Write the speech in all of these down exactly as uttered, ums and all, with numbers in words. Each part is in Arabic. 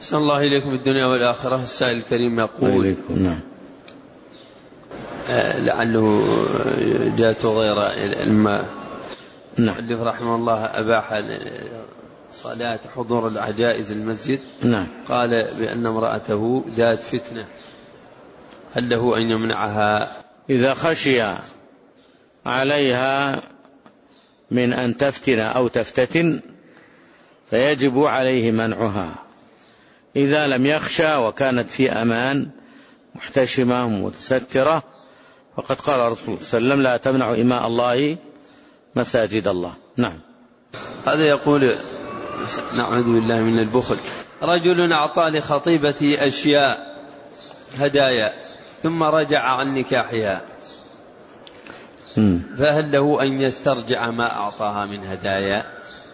أحسن الله إليكم الدنيا والآخرة. السائل الكريم يقول نعم. آه لعله جاءته غير الماء. نعم. المؤلف رحمه الله أباح صلاة حضور العجائز المسجد. نعم. قال بأن امرأته ذات فتنة، هل له أن يمنعها؟ إذا خشي عليها من أن تفتن أو تفتتن فيجب عليه منعها. إذا لم يخشى وكانت في أمان محتشمة متسترة فقد قال الرسول صلى الله عليه وسلم لا تمنع إماء الله مساجد الله. نعم. هذا يقول نعوذ بالله من البخل. رجل أعطى لخطيبته أشياء هدايا ثم رجع عن نكاحها، فهل له أن يسترجع ما أعطاها من هدايا؟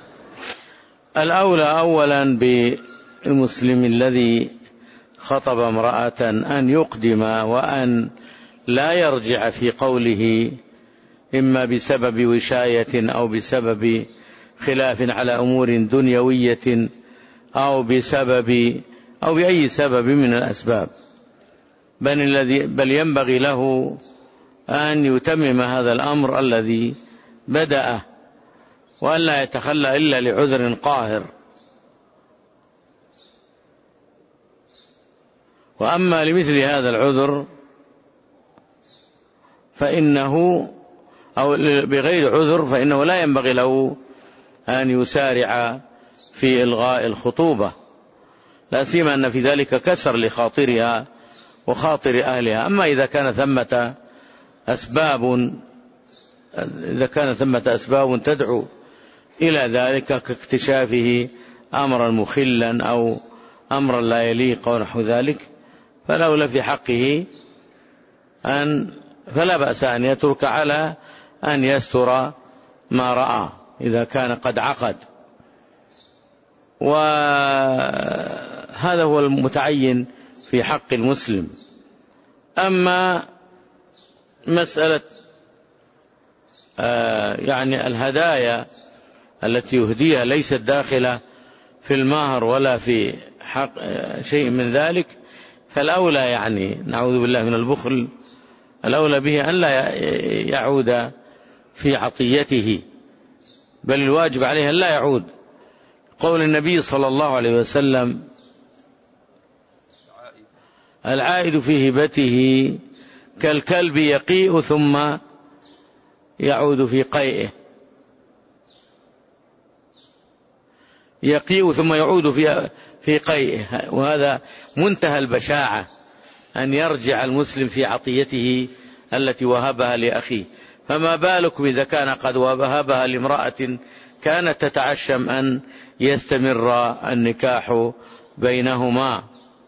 الأولى أولا بالمسلم الذي خطب امرأة أن يقدم وأن لا يرجع في قوله، إما بسبب وشاية أو بسبب خلاف على أمور دنيوية أو بسبب أو بأي سبب من الأسباب، بل, الذي بل ينبغي له أن يتمم هذا الأمر الذي بدأه وأن لا يتخلى إلا لعذر قاهر. وأما لمثل هذا العذر فإنه أو بغير عذر فإنه لا ينبغي له أن يسارع في إلغاء الخطوبة، لا سيما أن في ذلك كسر لخاطرها وخاطر أهلها. أما إذا كان ثمة أسباب إذا كان ثمة أسباب تدعو إلى ذلك كاكتشافه أمرا مخلا أو أمرا لا يليق ونحو ذلك، فلولا في حقه أن فلا بأس أن يترك على أن يستر ما رأى إذا كان قد عقد. وهذا هو المتعين في حق المسلم. أما مسألة آه يعني الهدايا التي يهديها ليست داخلة في المهر ولا في حق آه شيء من ذلك، فالأولى يعني نعوذ بالله من البخل الأولى به أن لا يعود في عطيته، بل الواجب عليه أن لا يعود. قول النبي صلى الله عليه وسلم العائد في هبته كالكلب يقيء ثم يعود في قيئه، يقيء ثم يعود في في قيئه، وهذا منتهى البشاعة أن يرجع المسلم في عطيته التي وهبها لأخيه، فما بالك إذا كان قد وهبها لامرأة كانت تتعشم أن يستمر النكاح بينهما.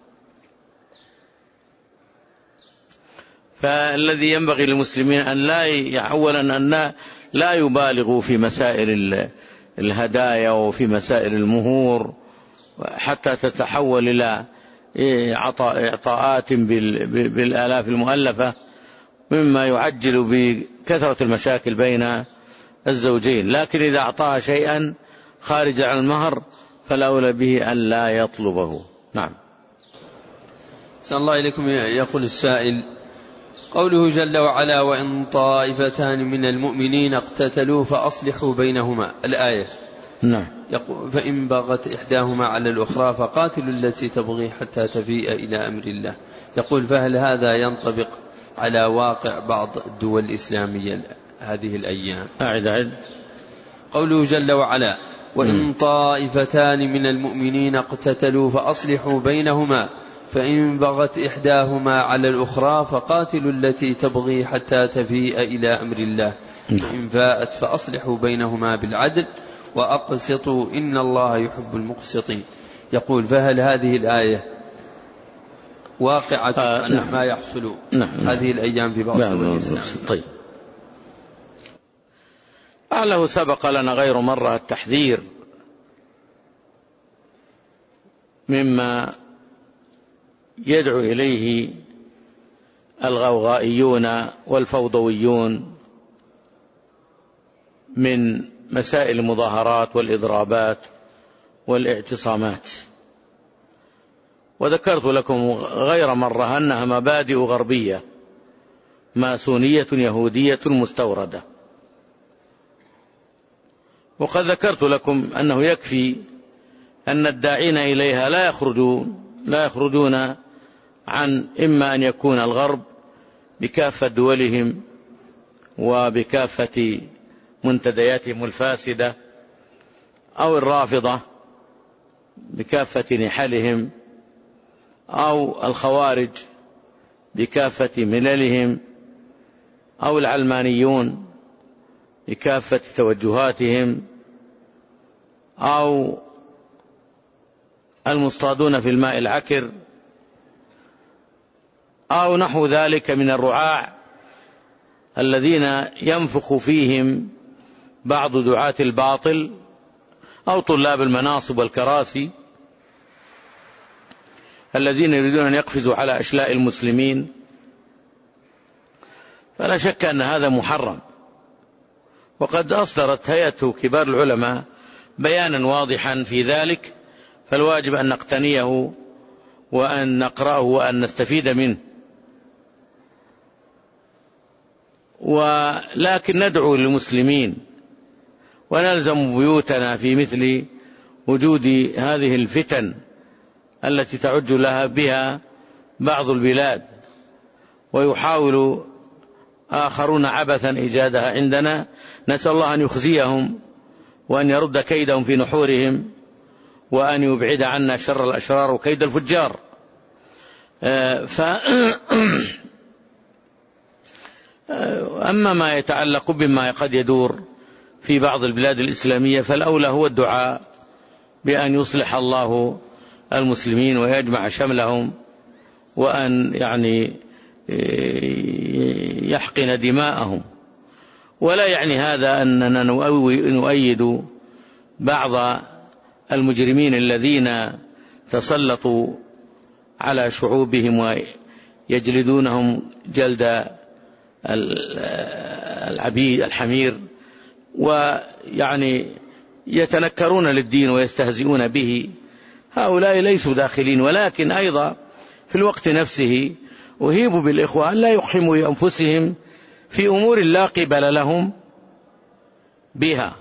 فالذي ينبغي للمسلمين أن لا أولا أن لا يبالغوا في مسائل الهدايا وفي مسائل المهور حتى تتحول إلى إعطاءات بالآلاف المؤلفة، مما يعجل بكثرة المشاكل بين الزوجين. لكن إذا أعطاها شيئا خارج عن المهر فالأولى به أن لا يطلبه. نعم. صلى الله إليكم. يقول السائل قوله جل وعلا وإن طائفتان من المؤمنين اقتتلوا فأصلحوا بينهما، الآية. نعم. يقول فإن بغت إحداهما على الأخرى فقاتلوا التي تبغي حتى تفيء إلى أمر الله. يقول فهل هذا ينطبق على واقع بعض الدول الإسلامية هذه الأيام؟ أعد أعد. قوله جل وعلا وإن طائفتان من المؤمنين اقتتلوا فأصلحوا بينهما فإن بغت إحداهما على الأخرى فقاتلوا التي تبغي حتى تفيء إلى أمر الله فإن فاءت فأصلحوا بينهما بالعدل وأقسطوا إن الله يحب المقسطين. يقول فهل هذه الآية واقعة آه على نعم. ما يحصل نعم. هذه الأيام في بعض الدول الإسلامية؟ طيب. لعله سبق لنا غير مرة التحذير مما يدعو إليه الغوغائيون والفوضويون من مسائل المظاهرات والإضرابات والاعتصامات. وذكرت لكم غير مرة أنها مبادئ غربية ماسونية يهودية مستوردة. وقد ذكرت لكم أنه يكفي أن الداعين إليها لا يخرجون لا يخرجون عن إما أن يكون الغرب بكافة دولهم وبكافة منتدياتهم الفاسدة، أو الرافضة بكافة نحلهم، أو الخوارج بكافة مللهم، أو العلمانيون بكافة توجهاتهم، أو المصطادون في الماء العكر، أو نحو ذلك من الرعاع الذين ينفخ فيهم بعض دعاة الباطل، أو طلاب المناصب والكراسي الذين يريدون أن يقفزوا على أشلاء المسلمين. فلا شك أن هذا محرم، وقد أصدرت هيئة كبار العلماء بيانا واضحا في ذلك، فالواجب أن نقتنيه وأن نقرأه وأن نستفيد منه. ولكن ندعو للمسلمين ونلزم بيوتنا في مثل وجود هذه الفتن التي تعج لها بها بعض البلاد، ويحاول آخرون عبثا إيجادها عندنا. نسأل الله أن يخزيهم وأن يرد كيدهم في نحورهم، وأن يبعد عنا شر الأشرار وكيد الفجار. ف أما ما يتعلق بما قد يدور في بعض البلاد الإسلامية، فالأولى هو الدعاء بأن يصلح الله المسلمين ويجمع شملهم، وأن يعني يحقن دماءهم. ولا يعني هذا أننا نؤيد بعض المجرمين الذين تسلطوا على شعوبهم ويجلدونهم جلد العبيد الحمير، ويعني يتنكرون للدين ويستهزئون به. هؤلاء ليسوا داخلين، ولكن أيضا في الوقت نفسه أهيب بالإخوة أن لا يقحموا أنفسهم في أمور لا قبل لهم بها،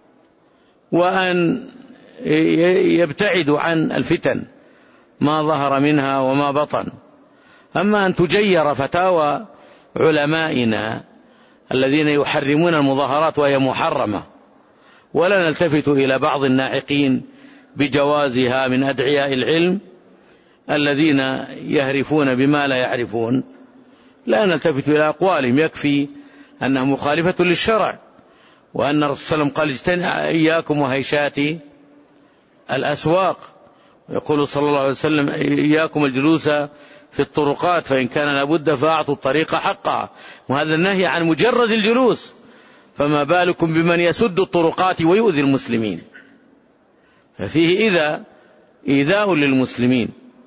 وأن يبتعدوا عن الفتن ما ظهر منها وما بطن. أما أن تجير فتاوى علمائنا الذين يحرمون المظاهرات وهي محرمة، ولا نلتفت إلى بعض الناعقين بجوازها من أدعياء العلم الذين يهرفون بما لا يعرفون، لا نلتفت إلى أقوالهم، يكفي أنها مخالفة للشرع، وأن الرسول صلى الله عليه وسلم قال اجتنبوا إياكم وهيشات الأسواق، ويقول صلى الله عليه وسلم إياكم الجلوس في الطرقات فإن كان لابد فأعطوا الطريق حقها. وهذا النهي عن مجرد الجلوس، فما بالكم بمن يسد الطرقات ويؤذي المسلمين؟ ففيه إذا إيذاء للمسلمين.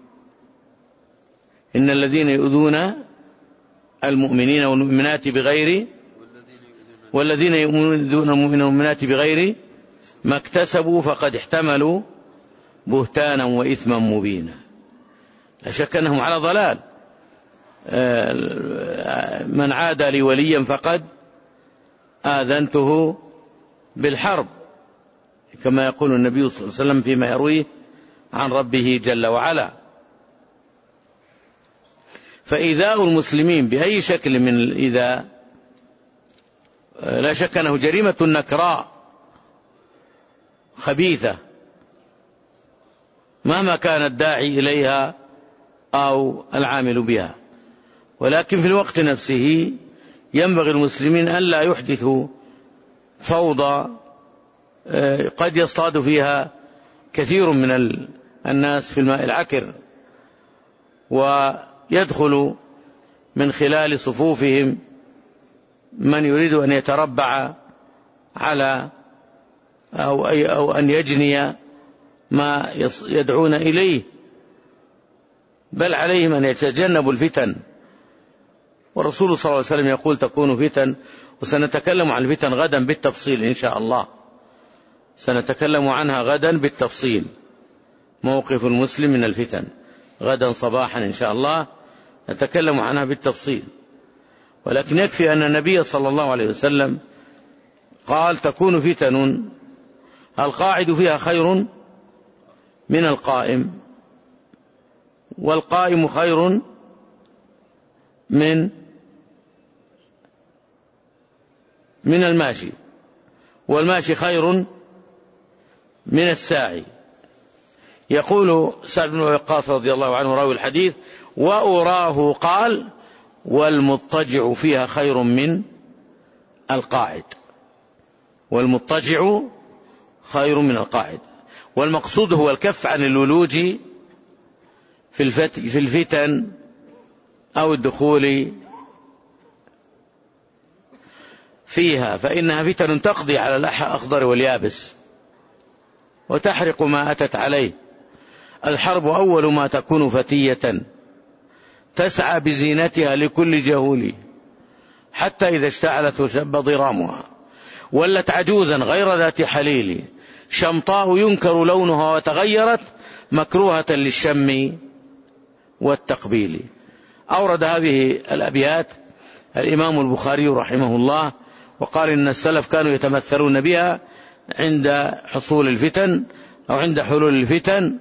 إن الذين يؤذون المؤمنين والمؤمنات بغير والذين يؤذون المؤمنين والمؤمنات بغير ما اكتسبوا فقد احتملوا بهتانا وإثما مبينا. لا شك أنهم على ضلال. من عاد لي وليا فقد آذنته بالحرب، كما يقول النبي صلى الله عليه وسلم فيما يرويه عن ربه جل وعلا. فإيذاء المسلمين بأي شكل من الإيذاء لا شك أنه جريمة نكراء خبيثة مهما كان الداعي إليها أو العامل بها. ولكن في الوقت نفسه ينبغي المسلمين أن لا يحدثوا فوضى قد يصطاد فيها كثير من الناس في الماء العكر، ويدخل من خلال صفوفهم من يريد أن يتربع على أو, أي أو أن يجني ما يدعون إليه، بل عليهم أن يتجنبوا الفتن. والرسول صلى الله عليه وسلم يقول تكون فتن، وسنتكلم عن الفتن غدا بالتفصيل إن شاء الله، سنتكلم عنها غدا بالتفصيل، موقف المسلم من الفتن. غدا صباحا إن شاء الله نتكلم عنها بالتفصيل، ولكن يكفي أن النبي صلى الله عليه وسلم قال تكون فتن القاعد فيها خير من القائم، والقائم خير من من الماشي، والماشي خير من الساعي. يقول سعد بن وقاص رضي الله عنه راوي الحديث: وأراه قال والمضطجع فيها خير من القاعد، والمضطجع خير من القاعد. والمقصود هو الكف عن الولوج في في الفتن أو الدخول فيها، فإنها فتن تقضي على الأخضر واليابس وتحرق ما أتت عليه. الحرب أول ما تكون فتية تسعى بزينتها لكل جهول، حتى إذا اشتعلت وشب ضرامها ولت عجوزا غير ذات حليل، شمطاء ينكر لونها وتغيرت مكروهة للشم والتقبيل. أورد هذه الأبيات الإمام البخاري رحمه الله وقال إن السلف كانوا يتمثلون بها عند حصول الفتن أو عند حلول الفتن.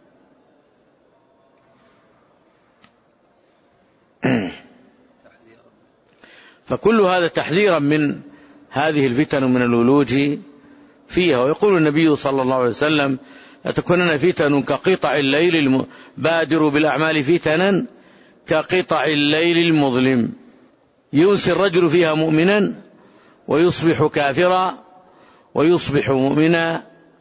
فكل هذا تحذيرا من هذه الفتن ومن الولوج فيها. ويقول النبي صلى الله عليه وسلم: لتكونن فتن كقطع الليل، بادروا بالأعمال فتنا كقطع الليل المظلم، ينسي الرجل فيها مؤمنا ويصبح كافرا، ويصبح مؤمنا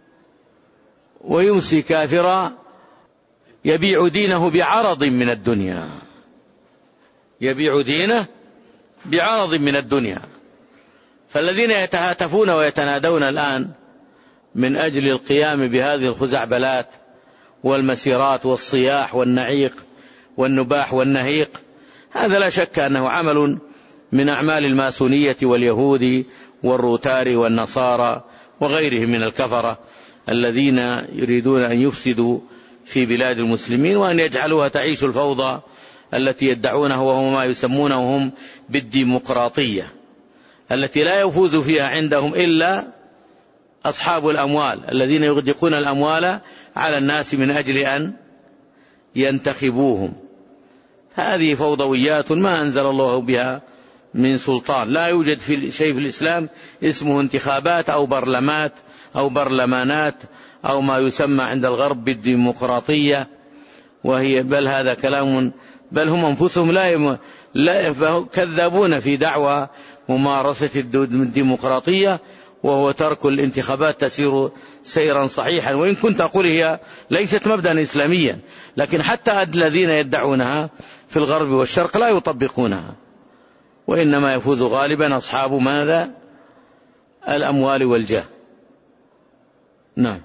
ويمسي كافرا، يبيع دينه بعرض من الدنيا، يبيع دينه بعرض من الدنيا. فالذين يتهاتفون ويتنادون الآن من أجل القيام بهذه الخزعبلات والمسيرات والصياح والنعيق والنباح والنهيق، هذا لا شك أنه عمل من أعمال الماسونية واليهود والروتار والنصارى وغيرهم من الكفرة الذين يريدون أن يفسدوا في بلاد المسلمين وأن يجعلوها تعيش الفوضى التي يدعونه، وهو ما يسمونه هم بالديمقراطية، التي لا يفوز فيها عندهم إلا أصحاب الأموال الذين يغدقون الأموال على الناس من أجل أن ينتخبوهم. هذه فوضويات ما أنزل الله بها من سلطان. لا يوجد في شيء في الإسلام اسمه انتخابات أو برلمات أو برلمانات أو ما يسمى عند الغرب بالديمقراطية، وهي بل هذا كلام، بل هم أنفسهم لا, يم... لا كذابون في دعوى ممارسة الديمقراطية، وهو ترك الانتخابات تسير سيرا صحيحا. وإن كنت أقول هي ليست مبدأ إسلاميا، لكن حتى الذين يدعونها في الغرب والشرق لا يطبقونها، وإنما يفوز غالبا أصحاب ماذا؟ الأموال والجاه. نعم.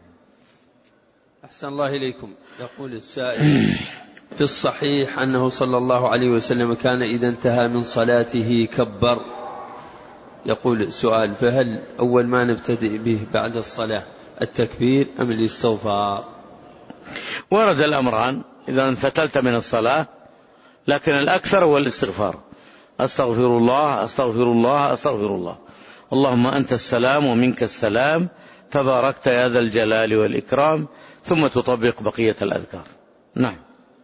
أحسن الله إليكم. يقول السائل: في الصحيح أنه صلى الله عليه وسلم كان إذا انتهى من صلاته كبر. يقول السؤال: فهل أول ما نبتدئ به بعد الصلاة التكبير أم الاستغفار؟ ورد الأمران إذا انفتلت من الصلاة، لكن الأكثر هو الاستغفار. أستغفر الله أستغفر الله أستغفر الله، اللهم أنت السلام ومنك السلام، تباركت يا ذا الجلال والإكرام، ثم تطبق بقية الأذكار. نعم.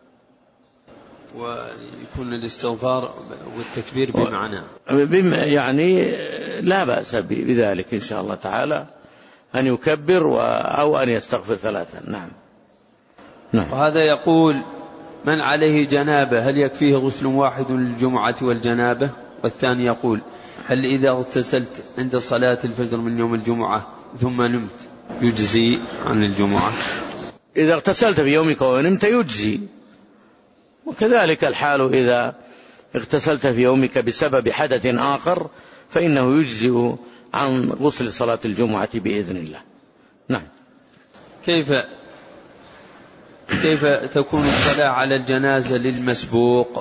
ويكون الاستغفار والتكبير بمعنى يعني لا بأس بذلك إن شاء الله تعالى، أن يكبر أو أن يستغفر ثلاثا. نعم. نعم. وهذا يقول: من عليه جنابة هل يكفيه غسل واحد للجمعة والجنابة؟ والثاني يقول: هل إذا اغتسلت عند صلاة الفجر من يوم الجمعة ثم نمت يجزي عن الجمعة؟ إذا اغتسلت في يومك ونمت يجزي، وكذلك الحال إذا اغتسلت في يومك بسبب حدث آخر فإنه يجزئ عن غسل صلاة الجمعة بإذن الله. نعم. كيف كيف تكون الصلاة على الجنازة للمسبوق؟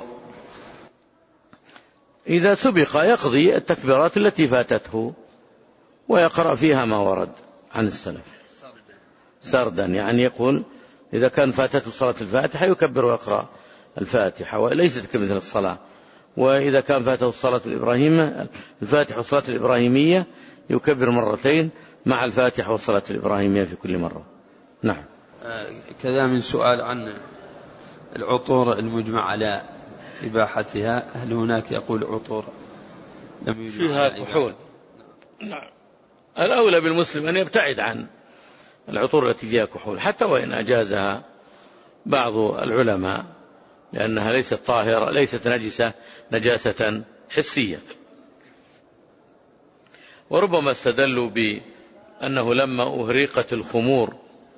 إذا سبق يقضي التكبيرات التي فاتته ويقرأ فيها ما ورد عن السلف سردا، يعني يقول إذا كان فاتته صلاة الفاتحة يكبر ويقرأ الفاتحة وليست كمثل الصلاة. وإذا كان فاته الصلاة الإبراهيمية الفاتحة والصلاة الإبراهيمية يكبر مرتين مع الفاتحة والصلاة الإبراهيمية في كل مرة. نعم. كذا من سؤال عن العطور المجمع على إباحتها، هل هناك يقول عطور لم يجمع فيها كحول؟ نعم. الأولى بالمسلم أن يبتعد عن العطور التي فيها كحول حتى وإن أجازها بعض العلماء، لأنها ليست طاهرة، ليست نجسة نجاسة حسية. وربما استدلوا بأنه لما أهريقت الخمور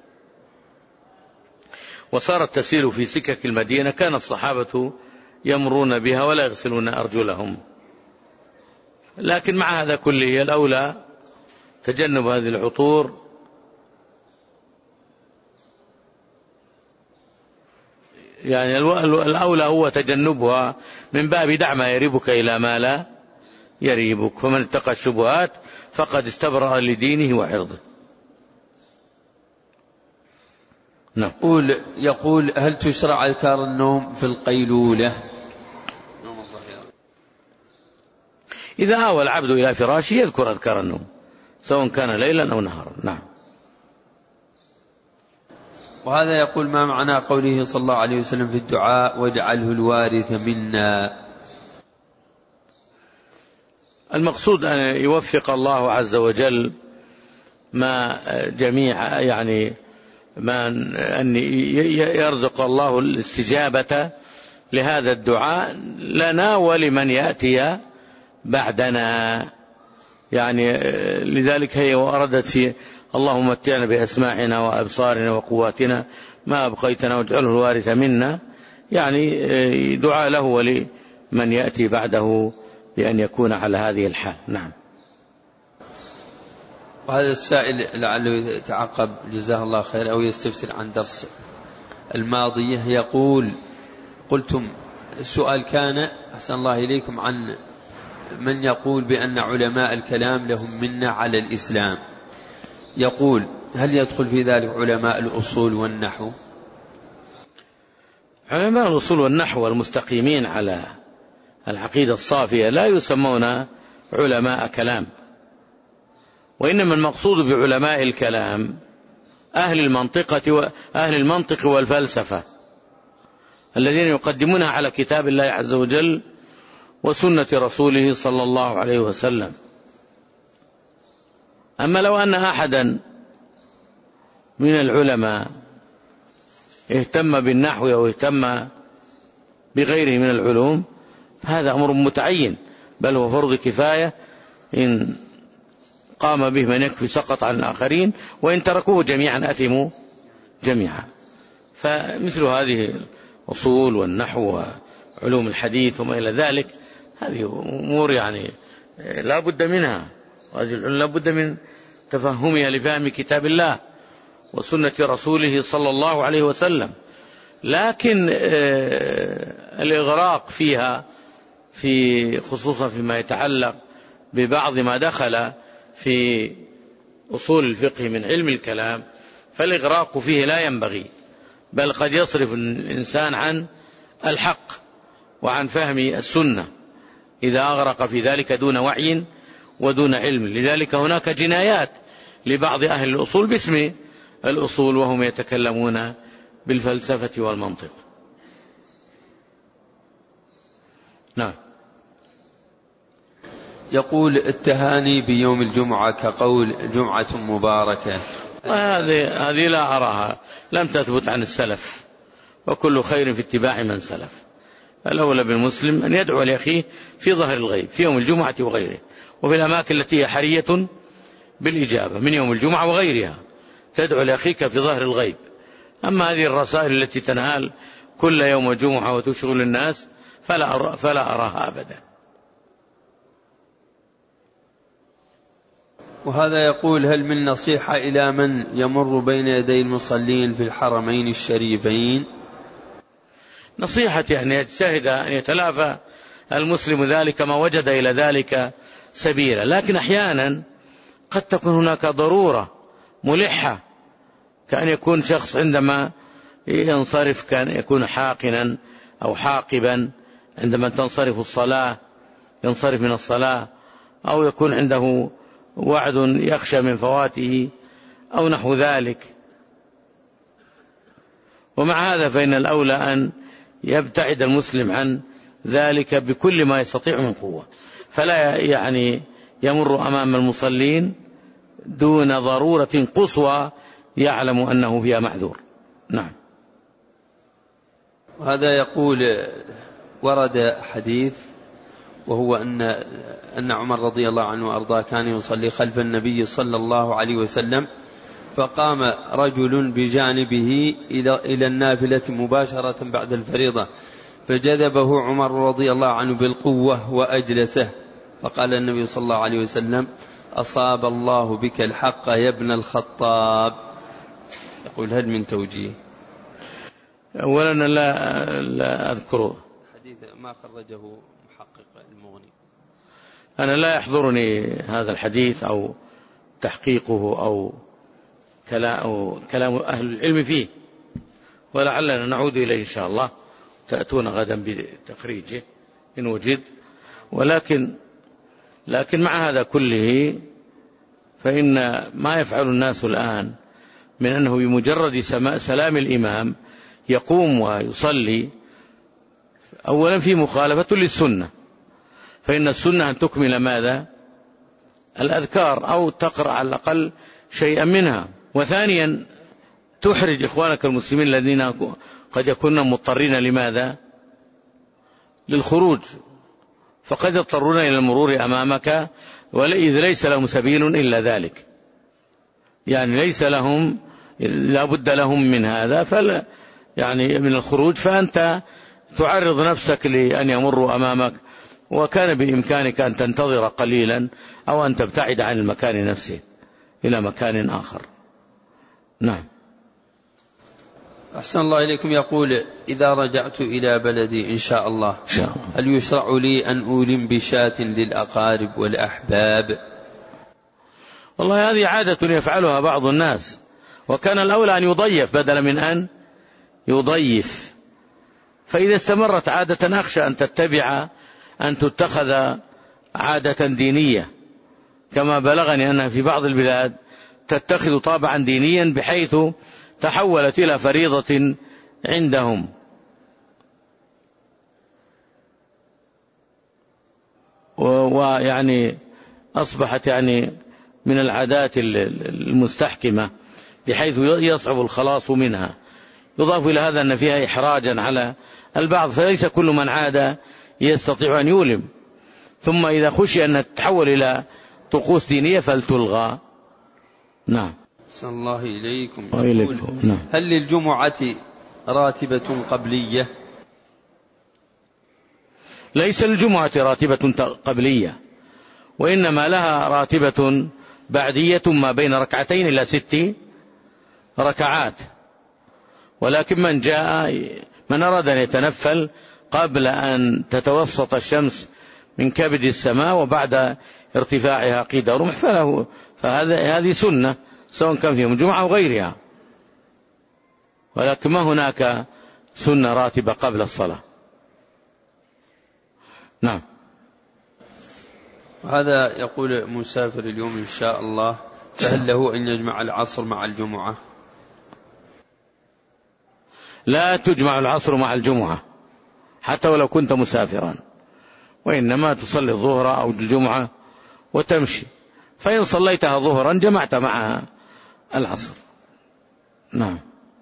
وصارت تسير في سكك المدينة كان الصحابة يمرون بها ولا يغسلون أرجلهم. لكن مع هذا كله الأولى تجنب هذه العطور، يعني الأولى هو تجنبها من باب دع ما يريبك إلى ما لا يريبك، فمن اتقى الشبهات فقد استبرأ لدينه وعرضه. نعم. يقول, يقول هل تشرع أذكار النوم في القيلولة؟ إذا آوى العبد إلى فراشه يذكر أذكار النوم سواء كان ليلا أو نهارا. نعم. وهذا يقول ما معنى قوله صلى الله عليه وسلم في الدعاء واجعله الوارث منا؟ المقصود أن يوفق الله عز وجل ما جميع يعني ما أن يرزق الله الاستجابة لهذا الدعاء لنا ولمن يأتي بعدنا، يعني لذلك هي وردت في اللهم متعنا بأسماعنا وأبصارنا وقواتنا ما أبقيتنا واجعله الوارث منا، يعني دعاء له ولمن يأتي بعده بأن يكون على هذه الحال. نعم. وهذا السائل لعله يتعقب جزاه الله خير أو يستفسر عن درس الماضية، يقول قلتم السؤال كان أحسن الله إليكم عن من يقول بأن علماء الكلام لهم منة على الإسلام، يقول هل يدخل في ذلك علماء الأصول والنحو؟ علماء الأصول والنحو المستقيمين على العقيدة الصافية لا يسمون علماء كلام، وإنما المقصود بعلماء الكلام أهل المنطقة وأهل المنطق والفلسفة الذين يقدمونها على كتاب الله عز وجل وسنة رسوله صلى الله عليه وسلم. أما لو أن أحدا من العلماء اهتم بالنحو أو اهتم بغيره من العلوم فهذا أمر متعين، بل هو فرض كفاية، إن قام به من يكفي سقط عن الآخرين، وإن تركوه جميعا أثموا جميعا. فمثل هذه الأصول والنحو وعلوم الحديث وما إلى ذلك هذه أمور يعني لا بد منها، وهذه لا بد من تفهمها لفهم كتاب الله وسنة رسوله صلى الله عليه وسلم. لكن الإغراق فيها في خصوصا فيما يتعلق ببعض ما دخل في أصول الفقه من علم الكلام فالإغراق فيه لا ينبغي، بل قد يصرف الإنسان عن الحق وعن فهم السنة إذا أغرق في ذلك دون وعي ودون علم. لذلك هناك جنايات لبعض أهل الأصول باسم الأصول وهم يتكلمون بالفلسفة والمنطق. نعم. يقول التهاني بيوم الجمعة كقول جمعة مباركة، هذه هذه لا أراها، لم تثبت عن السلف، وكل خير في اتباع من سلف. الأولى بالمسلم أن يدعو لأخيه في ظهر الغيب في يوم الجمعة وغيره، وفي الأماكن التي هي حرية بالإجابة من يوم الجمعة وغيرها تدعو لأخيك في ظهر الغيب. أما هذه الرسائل التي تنهال كل يوم الجمعة وتشغل الناس فلا أرى فلا أراها أبدا. وهذا يقول هل من نصيحة إلى من يمر بين يدي المصلين في الحرمين الشريفين؟ نصيحتي أن يجتهد أن يتلافى المسلم ذلك ما وجد إلى ذلك سبيلا، لكن أحيانا قد تكون هناك ضرورة ملحة، كأن يكون شخص عندما ينصرف كان يكون حاقنا أو حاقبا عندما تنصرف الصلاة، ينصرف من الصلاة، أو يكون عنده وعد يخشى من فواته أو نحو ذلك. ومع هذا فإن الأولى أن يبتعد المسلم عن ذلك بكل ما يستطيع من قوة، فلا يعني يمر أمام المصلين دون ضرورة قصوى يعلم أنه فيها معذور. نعم. وهذا يقول ورد حديث وهو أن أن عمر رضي الله عنه وأرضاه كان يصلي خلف النبي صلى الله عليه وسلم، فقام رجل بجانبه إلى النافلة مباشرة بعد الفريضة، فجذبه عمر رضي الله عنه بالقوة وأجلسه، فقال النبي صلى الله عليه وسلم: أصاب الله بك الحق يا ابن الخطاب. يقول: هل من توجيه؟ أولا لا, لا أذكره حديث ما خرجه محقق المغني. أنا لا يحضرني هذا الحديث أو تحقيقه أو كلام أهل العلم فيه، ولعلنا نعود إليه إن شاء الله، تأتون غدا بتخريجه إن وجد. ولكن لكن مع هذا كله فإن ما يفعل الناس الآن من أنه بمجرد سلام الإمام يقوم ويصلي، أولا في مخالفة للسنة، فإن السنة أن تكمل ماذا؟ الأذكار، أو تقرأ على الأقل شيئا منها. وثانيا تحرج إخوانك المسلمين الذين قد يكونون مضطرين لماذا؟ للخروج، فقد يضطرون إلى المرور أمامك، وإذ ليس لهم سبيل إلا ذلك، يعني ليس لهم، لا بد لهم من هذا، فلا يعني من الخروج، فأنت تعرض نفسك لأن يمروا أمامك، وكان بإمكانك أن تنتظر قليلا أو أن تبتعد عن المكان نفسه إلى مكان آخر. نعم. أحسن الله إليكم. يقول: إذا رجعت إلى بلدي إن شاء الله هل يشرع لي أن أولم بشاة للأقارب والأحباب؟ والله هذه عادة يفعلها بعض الناس، وكان الأولى أن يضيف بدلا من أن يضيف. فإذا استمرت عادة أخشى أن تتبع أن تتخذ عادة دينية، كما بلغني أنها في بعض البلاد تتخذ طابعا دينيا بحيث تحولت إلى فريضة عندهم. ويعني أصبحت يعني من العادات المستحكمة بحيث يصعب الخلاص منها. يضاف إلى هذا أن فيها إحراجا على البعض، فليس كل من عاد يستطيع أن يولم، ثم إذا خشي أن تتحول إلى طقوس دينية فلتلغى. نعم. صلى الله إليكم. وإليكم. نعم. هل للجمعة راتبة قبلية؟ ليس الجمعة راتبة قبلية، وإنما لها راتبة بعدية ما بين ركعتين إلى ست ركعات. ولكن من جاء من أراد أن يتنفل قبل أن تتوسط الشمس من كبد السماء وبعد ارتفاعها قيد رمح فله، فهذه سنة سواء كان في يوم الجمعة أو غيرها، ولكن ما هناك سنة راتبة قبل الصلاة. نعم. هذا يقول: مسافر اليوم إن شاء الله، فهل له أن يجمع العصر مع الجمعة؟ لا تجمع العصر مع الجمعة حتى ولو كنت مسافرا، وإنما تصلي الظهر أو الجمعة وتمشي، فإن صليتها ظهرا جمعت معها العصر. نعم.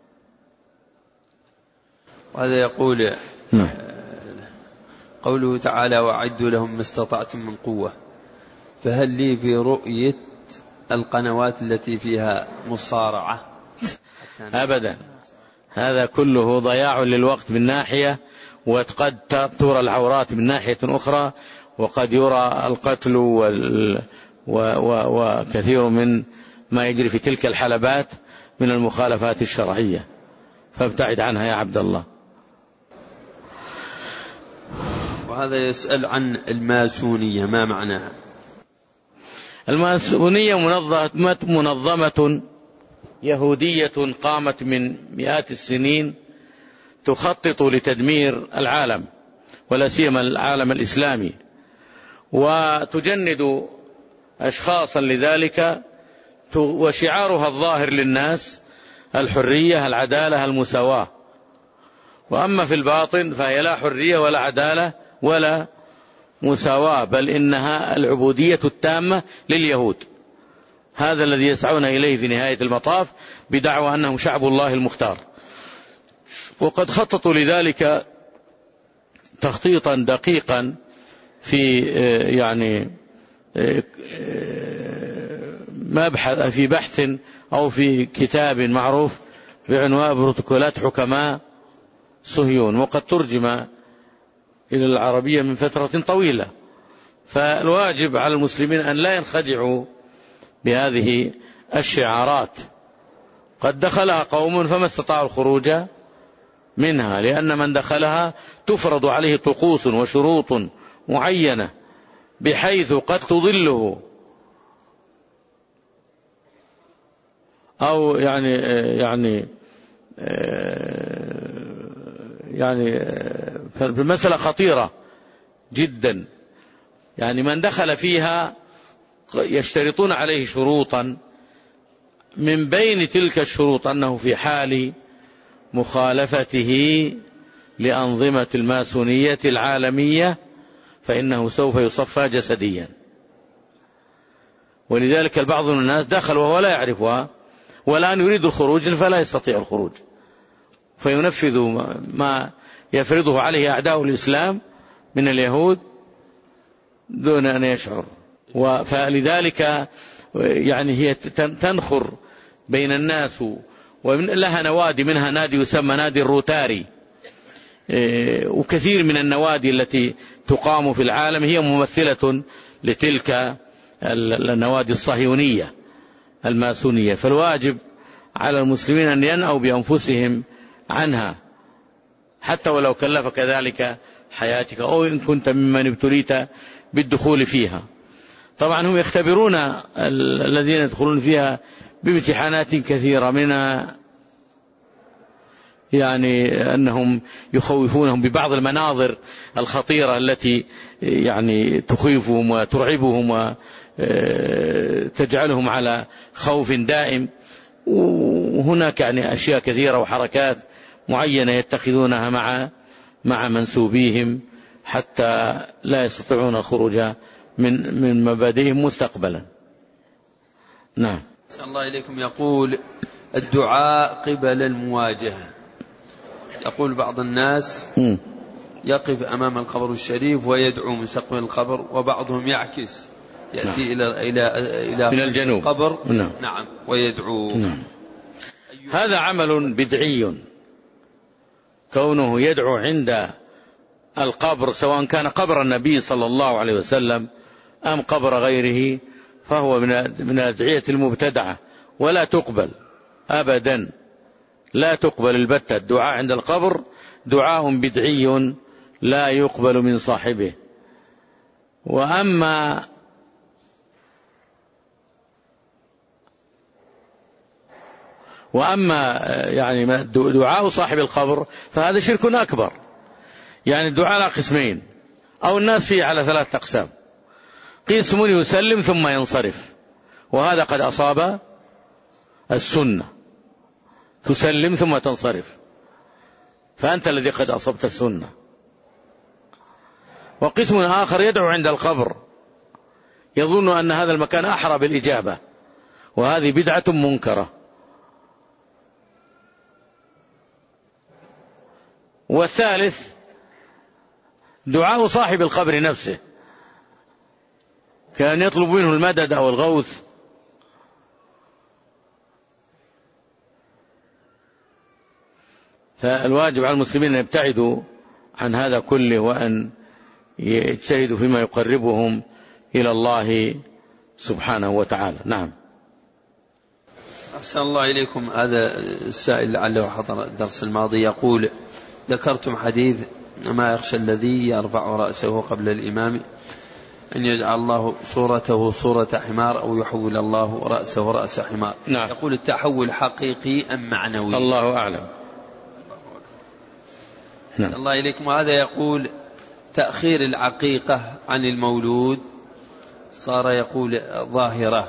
وهذا يقول: نعم. قوله تعالى: وأعدوا لهم ما استطعتم من قوة، فهل لي في رؤية القنوات التي فيها مصارعة؟ أبدا، هذا كله ضياع للوقت من ناحية، وقد ترى العورات من ناحية أخرى، وقد يرى القتل وال... و... و... وكثير من ما يجري في تلك الحلبات من المخالفات الشرعية، فابتعد عنها يا عبد الله. وهذا يسأل عن الماسونية، ما معناها؟ الماسونية منظمة, منظمة يهودية قامت من مئات السنين تخطط لتدمير العالم ولا سيما العالم الإسلامي، وتجند أشخاصا لذلك، وشعارها الظاهر للناس الحرية العدالة المساواة، وأما في الباطن فهي لا حرية ولا عدالة ولا مساواة، بل إنها العبودية التامة لليهود. هذا الذي يسعون إليه في نهاية المطاف بدعوى أنهم شعب الله المختار. وقد خططوا لذلك تخطيطا دقيقا في يعني مبحث في بحث أو في كتاب معروف بعنوان بروتوكولات حكماء صهيون، وقد ترجم إلى العربية من فترة طويلة. فالواجب على المسلمين أن لا ينخدعوا بهذه الشعارات. قد دخلها قوم فما استطاعوا الخروج منها، لأن من دخلها تفرض عليه طقوس وشروط معينة بحيث قد تضله أو يعني يعني يعني المسألة خطيرة جدا. يعني من دخل فيها يشترطون عليه شروطا، من بين تلك الشروط أنه في حال مخالفته لأنظمة الماسونية العالمية فإنه سوف يصفى جسديا. ولذلك البعض من الناس دخل وهو لا يعرفها، والآن يريد الخروج فلا يستطيع الخروج، فينفذ ما يفرضه عليه أعداء الإسلام من اليهود دون أن يشعر. فلذلك يعني هي تنخر بين الناس، ولها نوادي، منها نادي يسمى نادي الروتاري، وكثير من النوادي التي تقام في العالم هي ممثلة لتلك النوادي الصهيونية الماسونية. فالواجب على المسلمين أن ينأوا بأنفسهم عنها، حتى ولو كلفك ذلك حياتك أو إن كنت ممن ابتليت بالدخول فيها. طبعا هم يختبرون الذين يدخلون فيها بامتحانات كثيرة، منها يعني أنهم يخوفونهم ببعض المناظر الخطيرة التي يعني تخيفهم وترعبهم وتجعلهم على خوف دائم. وهناك يعني أشياء كثيرة وحركات معينة يتخذونها مع مع منسوبيهم حتى لا يستطيعون الخروج من من مبادئهم مستقبلا. نعم. صلى الله إليكم. يقول الدعاء قبل المواجهة. يقول بعض الناس م. يقف أمام القبر الشريف ويدعو مستقبل القبر، وبعضهم يعكس يأتي نعم. إلى إلى إلى, إلى الجنوب القبر نعم. نعم ويدعو نعم. هذا عمل بدعي، كونه يدعو عند القبر سواء كان قبر النبي صلى الله عليه وسلم أم قبر غيره، فهو من الأدعية المبتدعة ولا تقبل أبدا، لا تقبل البتة. الدعاء عند القبر دعاء بدعي لا يقبل من صاحبه. وأما وأما يعني دعاء صاحب القبر فهذا شرك أكبر. يعني الدعاء على قسمين، أو الناس فيه على ثلاثة أقسام: قسم يسلم ثم ينصرف، وهذا قد أصاب السنة، تسلم ثم تنصرف، فأنت الذي قد أصبت السنة. وقسم آخر يدعو عند القبر يظن أن هذا المكان أحرى بالإجابة، وهذه بدعة منكرة. والثالث دعاء صاحب القبر نفسه، كان يطلب منه المدد أو الغوث. فالواجب على المسلمين أن يبتعدوا عن هذا كله، وأن يجتهدوا فيما يقربهم إلى الله سبحانه وتعالى. نعم. أحسن الله إليكم. هذا السائل لعله حضر الدرس الماضي يقول: ذكرتم حديث ما يخشى الذي يرفع رأسه قبل الإمام أن يجعل الله صورته صورة حمار أو يحول الله رأسه رأس حمار. نعم. يقول التحول حقيقي أم معنوي؟ الله أعلم. نعم. الله إليكم. وهذا يقول تأخير العقيقة عن المولود صار يقول ظاهرة.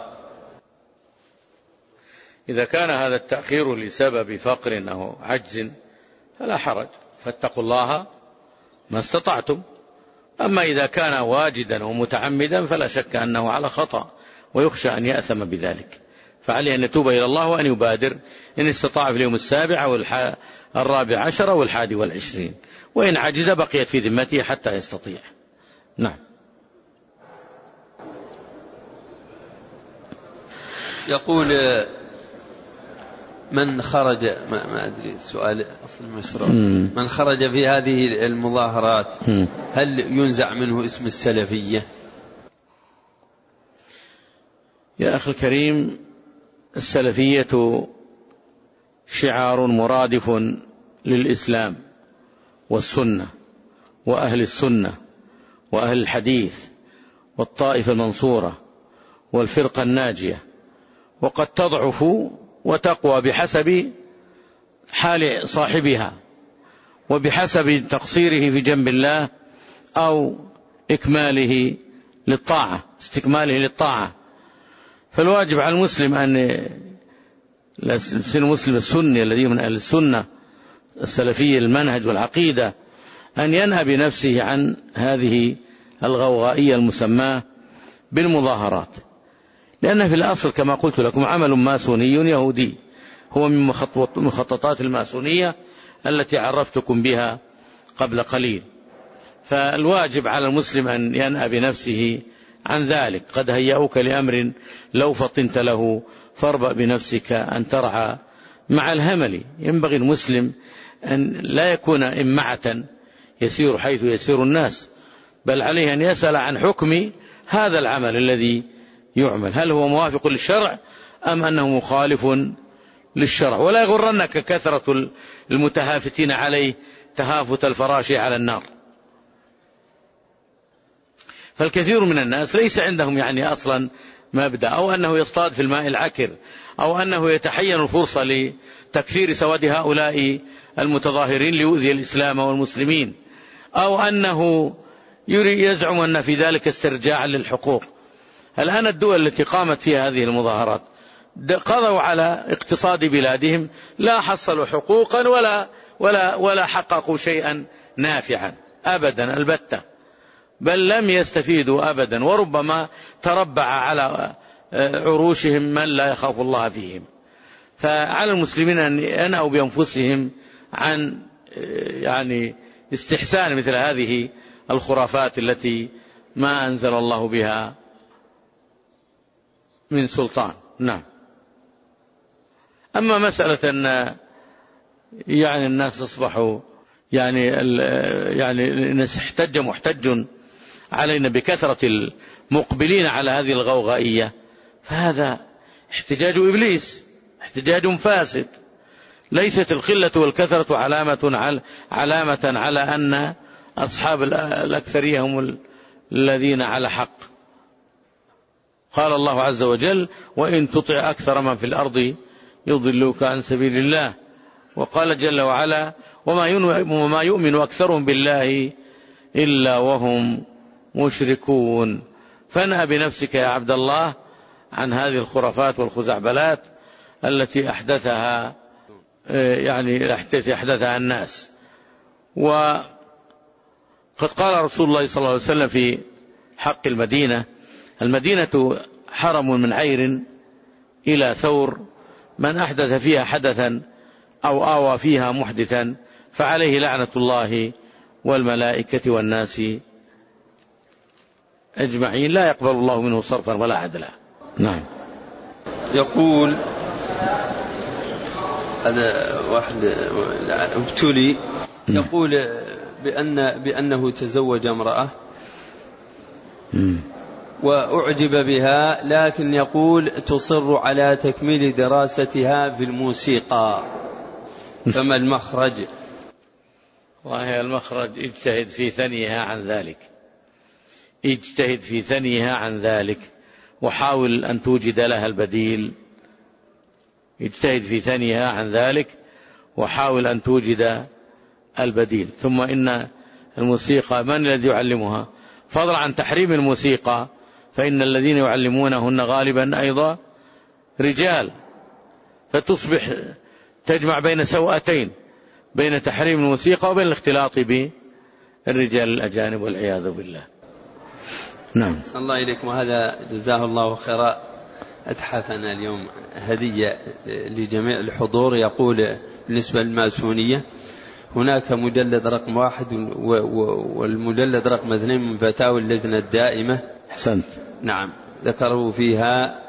إذا كان هذا التأخير لسبب فقر أو عجز فلا حرج، فاتقوا الله ما استطعتم. أما إذا كان واجدا ومتعمدا فلا شك أنه على خطأ ويخشى أن يأثم بذلك، فعليه أن يتوب إلى الله وأن يبادر إن استطاع في اليوم السابع أو الرابع عشر أو الحادي والعشرين، وإن عجز بقيت في ذمته حتى يستطيع. نعم. يقول من خرج ما, ما أدري السؤال أصل مشروع من خرج في هذه المظاهرات هل ينزع منه اسم السلفية؟ يا أخي الكريم، السلفية شعار مرادف للإسلام والسنة وأهل السنة وأهل الحديث والطائفة المنصورة والفرقة الناجية، وقد تضعف وتقوى بحسب حال صاحبها وبحسب تقصيره في جنب الله أو إكماله للطاعة استكماله للطاعة. فالواجب على المسلم أن المسلم السني الذي من أهل السنة السلفية المنهج والعقيدة أن ينهى بنفسه عن هذه الغوغائية المسماة بالمظاهرات، لأنه في الأصل كما قلت لكم عمل ماسوني يهودي، هو من مخططات الماسونية التي عرفتكم بها قبل قليل. فالواجب على المسلم أن ينأى بنفسه عن ذلك. قد هيأوك لأمر لو فطنت له فاربأ بنفسك أن ترعى مع الهمل. ينبغي المسلم أن لا يكون إمعة يسير حيث يسير الناس، بل عليه أن يسأل عن حكم هذا العمل الذي يعمل، هل هو موافق للشرع أم أنه مخالف للشرع. ولا يغرنك كثرة المتهافتين عليه تهافت الفراش على النار. فالكثير من الناس ليس عندهم يعني أصلا مبدأ، أو أنه يصطاد في الماء العكر، أو أنه يتحين الفرصة لتكثير سواد هؤلاء المتظاهرين ليؤذي الإسلام والمسلمين، أو أنه يزعم أن في ذلك استرجاعا للحقوق. الآن الدول التي قامت فيها هذه المظاهرات قضوا على اقتصاد بلادهم، لا حصلوا حقوقا ولا, ولا, ولا حققوا شيئا نافعا أبدا البتة، بل لم يستفيدوا أبدا، وربما تربع على عروشهم من لا يخاف الله فيهم. فعلى المسلمين أن ينأوا بأنفسهم عن يعني استحسان مثل هذه الخرافات التي ما أنزل الله بها من سلطان. نعم. أما مسألة أن يعني الناس أصبحوا يعني يعني الناس احتج محتج علينا بكثرة المقبلين على هذه الغوغائية، فهذا احتجاج إبليس، احتجاج فاسد. ليست القلة والكثرة علامة على علامة على أن أصحاب الأكثرية هم الذين على حق. قال الله عز وجل: وإن تطع أكثر من في الأرض يضلوك عن سبيل الله. وقال جل وعلا: وما يؤمن أكثرهم بالله إلا وهم مشركون. فانأ بنفسك يا عبد الله عن هذه الخرافات والخزعبلات التي أحدثها يعني أحدثها الناس. وقد قال رسول الله صلى الله عليه وسلم في حق المدينة: المدينة حرم من عير إلى ثور، من أحدث فيها حدثا أو آوى فيها محدثا فعليه لعنة الله والملائكة والناس أجمعين، لا يقبل الله منه صرفا ولا عدلا. نعم. يقول هذا واحد ابتلي يقول بأن بأنه تزوج امرأة وأعجب بها، لكن يقول تصر على تكميل دراستها في الموسيقى، فما المخرج؟ وهي المخرج اجتهد في ثنيها عن ذلك. اجتهد في ثنيها عن ذلك وحاول أن توجد لها البديل. اجتهد في ثنيها عن ذلك وحاول أن توجد البديل. ثم إن الموسيقى من الذي يعلمها؟ فضلا عن تحريم الموسيقى فإن الذين يعلمونهن غالبا أيضا رجال، فتصبح تجمع بين سوءتين، بين تحريم الموسيقى وبين الاختلاط بالرجال الأجانب والعياذ بالله. نعم. صلى الله إليكم. وهذا جزاه الله خيرا أتحفنا اليوم هدية لجميع الحضور. يقول بالنسبة للماسونية هناك مجلد رقم واحد والمجلد رقم اثنين من فتاوى اللجنة الدائمة. أحسنت. نعم. ذكروا فيها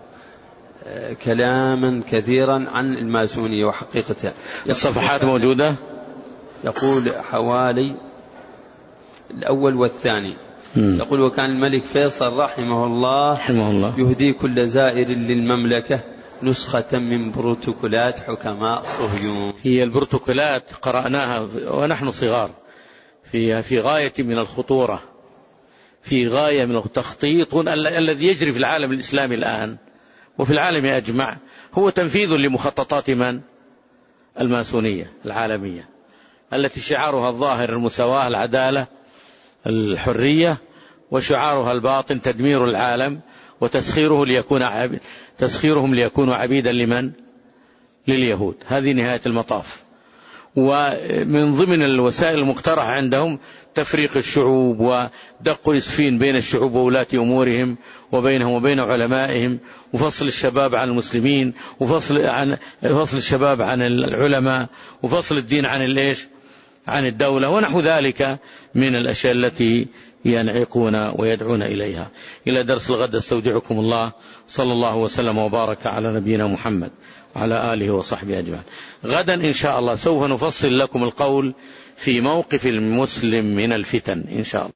كلاما كثيرا عن الماسونية وحقيقتها. الصفحات موجودة. يقول حوالي الأول والثاني. م. يقول وكان الملك فيصل رحمه الله, رحمه الله يهدي كل زائر للمملكة نسخة من بروتوكولات حكماء صهيون. هي البروتوكولات قرأناها ونحن صغار، في في غاية من الخطورة، في غاية من التخطيط الذي يجري في العالم الإسلامي الآن وفي العالم أجمع هو تنفيذ لمخططات من؟ الماسونية العالمية التي شعارها الظاهر المساواة، العدالة، الحرية، وشعارها الباطن تدمير العالم وتسخيره ليكون عبيد تسخيرهم ليكونوا عبيدا لمن؟ لليهود. هذه نهاية المطاف. ومن ضمن الوسائل المقترحة عندهم تفريق الشعوب ودق إسفين بين الشعوب وولاة أمورهم وبينهم وبين علمائهم، وفصل الشباب عن المسلمين، وفصل عن فصل الشباب عن العلماء، وفصل الدين عن الإيش؟ عن الدولة، ونحو ذلك من الأشياء التي ينعقون ويدعون إليها. إلى درس الغد استودعكم الله، صلى الله وسلم وبارك على نبينا محمد وعلى آله وصحبه أجمعين. غدا إن شاء الله سوف نفصل لكم القول في موقف المسلم من الفتن إن شاء الله.